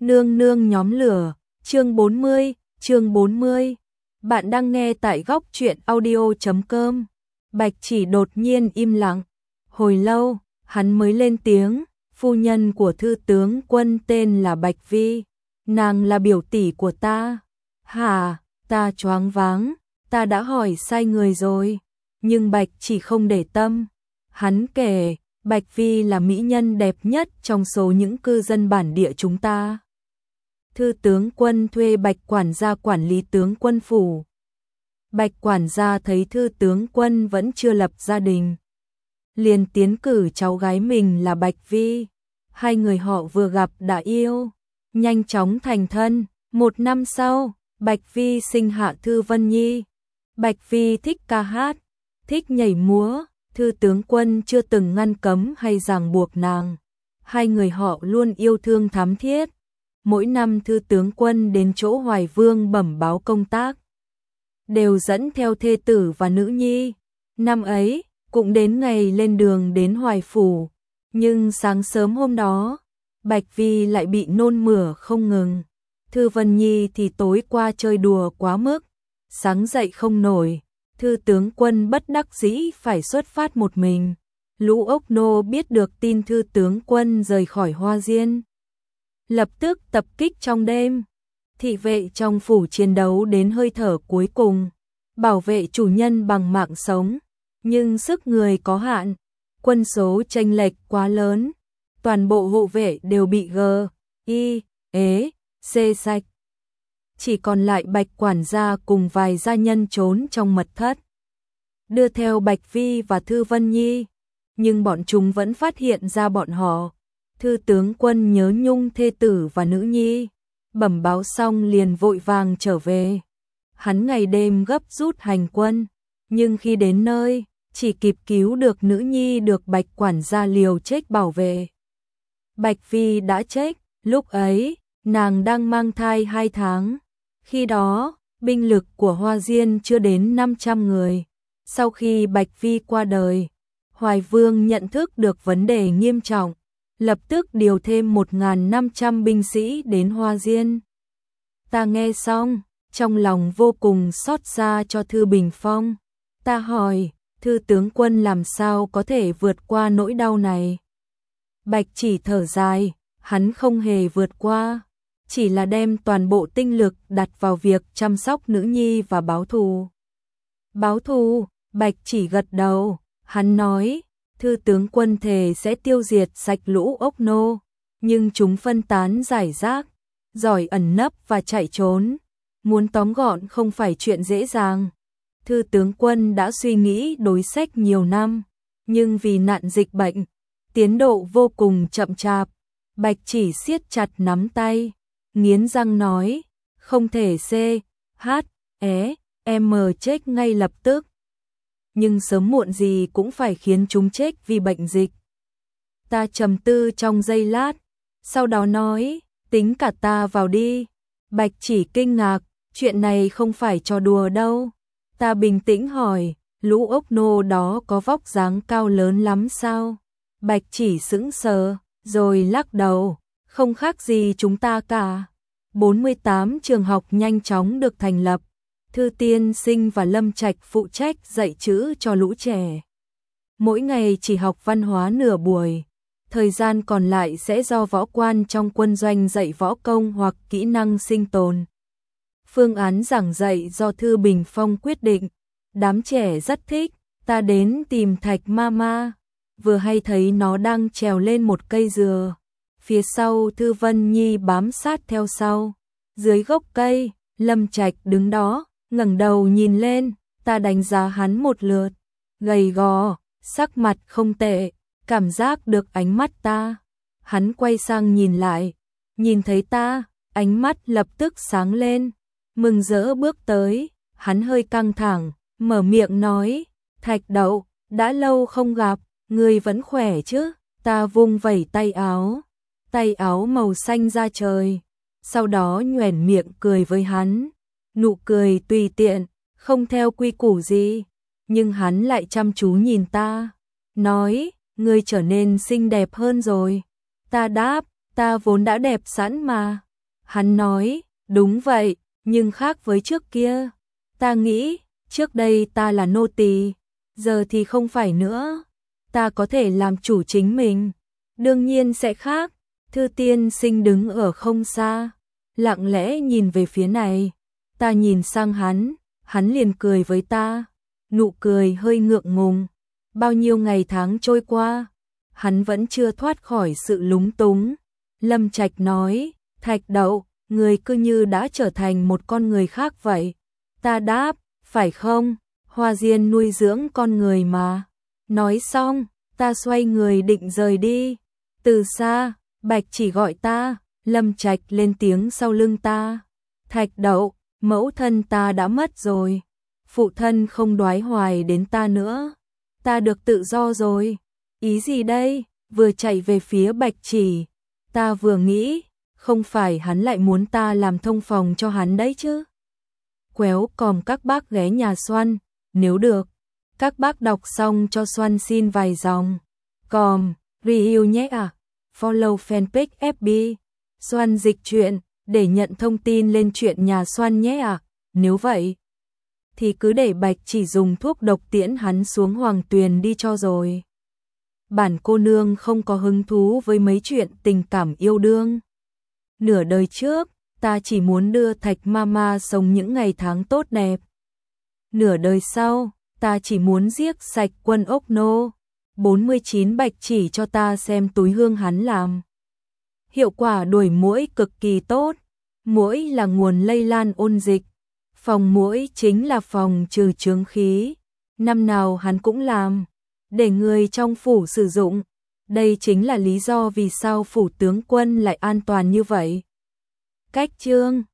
Nương nương nhóm lửa, chương 40. Bạn đang nghe tại góc truyện audio.com. Bạch Chỉ đột nhiên im lặng. Hồi lâu, hắn mới lên tiếng, phu nhân của thư tướng quân tên là Bạch Vi. Nàng là biểu tỷ của ta. Hả, ta choáng váng, ta đã hỏi sai người rồi. Nhưng Bạch Chỉ không để tâm. Hắn kể, Bạch Vi là mỹ nhân đẹp nhất trong số những cư dân bản địa chúng ta. Thư tướng quân thuê Bạch quản gia quản lý tướng quân phủ. Bạch quản gia thấy thư tướng quân vẫn chưa lập gia đình, liền tiến cử cháu gái mình là Bạch Vi. Hai người họ vừa gặp đã yêu, nhanh chóng thành thân. 1 năm sau, Bạch Vi sinh hạ Thư Vân Nhi. Bạch Vi thích ca hát, thích nhảy múa, thư tướng quân chưa từng ngăn cấm hay ràng buộc nàng. Hai người họ luôn yêu thương thắm thiết. Mỗi năm thư tướng quân đến chỗ Hoài Vương bẩm báo công tác, đều dẫn theo thê tử và nữ nhi. Năm ấy, cũng đến ngày lên đường đến Hoài Phủ. Nhưng sáng sớm hôm đó, Bạch Vi lại bị nôn mửa không ngừng. Thư Vân Nhi thì tối qua chơi đùa quá mức, sáng dậy không nổi. Thư tướng quân bất đắc dĩ phải xuất phát một mình. Lũ ốc nô biết được tin thư tướng quân rời khỏi Hoa Diên, lập tức tập kích trong đêm. Thị vệ trong phủ chiến đấu đến hơi thở cuối cùng, bảo vệ chủ nhân bằng mạng sống. Nhưng sức người có hạn, quân số chênh lệch quá lớn, toàn bộ hộ vệ đều bị xê sạch. Chỉ còn lại Bạch quản gia cùng vài gia nhân trốn trong mật thất, đưa theo Bạch Vi và Thư Vân Nhi. Nhưng bọn chúng vẫn phát hiện ra bọn họ. Thư tướng quân nhớ nhung thê tử và nữ nhi, bẩm báo xong liền vội vàng trở về. Hắn ngày đêm gấp rút hành quân, nhưng khi đến nơi, chỉ kịp cứu được nữ nhi được Bạch quản gia liều chết bảo vệ. Bạch Vi đã chết, lúc ấy, nàng đang mang thai 2 tháng. Khi đó, binh lực của Hoa Diên chưa đến 500 người. Sau khi Bạch Vi qua đời, Hoài Vương nhận thức được vấn đề nghiêm trọng, lập tức điều thêm 1.500 binh sĩ đến Hoa Diên. Ta nghe xong, trong lòng vô cùng xót xa cho Thư Bình Phong. Ta hỏi, thư tướng quân làm sao có thể vượt qua nỗi đau này? Bạch Chỉ thở dài, hắn không hề vượt qua, chỉ là đem toàn bộ tinh lực đặt vào việc chăm sóc nữ nhi và báo thù. Báo thù? Bạch Chỉ gật đầu, hắn nói, thư tướng quân thề sẽ tiêu diệt sạch lũ ốc nô, nhưng chúng phân tán rải rác, giỏi ẩn nấp và chạy trốn. Muốn tóm gọn không phải chuyện dễ dàng. Thư tướng quân đã suy nghĩ đối sách nhiều năm, nhưng vì nạn dịch bệnh, tiến độ vô cùng chậm chạp. Bạch Chỉ siết chặt nắm tay, nghiến răng nói, không thể chết ngay lập tức. Nhưng sớm muộn gì cũng phải khiến chúng chết vì bệnh dịch. Ta trầm tư trong giây lát, sau đó nói, tính cả ta vào đi. Bạch Chỉ kinh ngạc, chuyện này không phải trò đùa đâu. Ta bình tĩnh hỏi, lũ ốc nô đó có vóc dáng cao lớn lắm sao? Bạch Chỉ sững sờ, rồi lắc đầu, không khác gì chúng ta cả. 48 trường học nhanh chóng được thành lập. Thư tiên sinh và Lâm Trạch phụ trách dạy chữ cho lũ trẻ. Mỗi ngày chỉ học văn hóa nửa buổi, thời gian còn lại sẽ do võ quan trong quân doanh dạy võ công hoặc kỹ năng sinh tồn. Phương án giảng dạy do Thư Bình Phong quyết định, đám trẻ rất thích. Ta đến tìm Thạch Mama, vừa hay thấy nó đang trèo lên một cây dừa. Phía sau Thư Vân Nhi bám sát theo sau. Dưới gốc cây, Lâm Trạch đứng đó, ngẩng đầu nhìn lên. Ta đánh giá hắn một lượt, gầy gò, sắc mặt không tệ, cảm giác được ánh mắt ta. Hắn quay sang nhìn lại, nhìn thấy ta, ánh mắt lập tức sáng lên, mừng rỡ bước tới. Hắn hơi căng thẳng, mở miệng nói, Thạch Đậu, đã lâu không gặp, ngươi vẫn khỏe chứ? Ta vung vẩy tay áo màu xanh da trời, sau đó nhoẻn miệng cười với hắn, nụ cười tùy tiện, không theo quy củ gì, nhưng hắn lại chăm chú nhìn ta, nói, ngươi trở nên xinh đẹp hơn rồi. Ta đáp, ta vốn đã đẹp sẵn mà. Hắn nói, đúng vậy, nhưng khác với trước kia. Ta nghĩ, trước đây ta là nô tỳ, giờ thì không phải nữa. Ta có thể làm chủ chính mình. Đương nhiên sẽ khác. Thư tiên sinh đứng ở không xa, lặng lẽ nhìn về phía này. Ta nhìn sang hắn liền cười với ta, nụ cười hơi ngượng ngùng. Bao nhiêu ngày tháng trôi qua, hắn vẫn chưa thoát khỏi sự lúng túng. Lâm Trạch nói, Thạch Đậu, người cứ như đã trở thành một con người khác vậy. Ta đáp, phải không? Hoa Diên nuôi dưỡng con người mà. Nói xong, ta xoay người định rời đi. Từ xa, Bạch Chỉ gọi ta, Lâm Trạch lên tiếng sau lưng ta. Thạch Đậu, mẫu thân ta đã mất rồi. Phụ thân không đoái hoài đến ta nữa. Ta được tự do rồi. Ý gì đây? Vừa chạy về phía Bạch Chỉ. Ta vừa nghĩ, không phải hắn lại muốn ta làm thông phòng cho hắn đấy chứ? Quéo còm các bác ghé nhà Xoăn, nếu được. Các bác đọc xong cho Xoăn xin vài dòng. Còm, review nhé à. Follow fanpage FB. Xoăn dịch truyện, để nhận thông tin lên chuyện nhà Xoăn nhé à. Nếu vậy, thì cứ để Bạch Chỉ dùng thuốc độc tiễn hắn xuống Hoàng Tuyền đi cho rồi. Bản cô nương không có hứng thú với mấy chuyện tình cảm yêu đương. Nửa đời trước, ta chỉ muốn đưa Thạch Mama sống những ngày tháng tốt đẹp. Nửa đời sau, ta chỉ muốn giết sạch quân ốc nô. 49 Bạch Chỉ cho ta xem túi hương hắn làm. Hiệu quả đuổi muỗi cực kỳ tốt. Muỗi là nguồn lây lan ôn dịch. Phòng muỗi chính là phòng trừ chướng khí. Năm nào hắn cũng làm, để người trong phủ sử dụng. Đây chính là lý do vì sao phủ tướng quân lại an toàn như vậy. Cách chương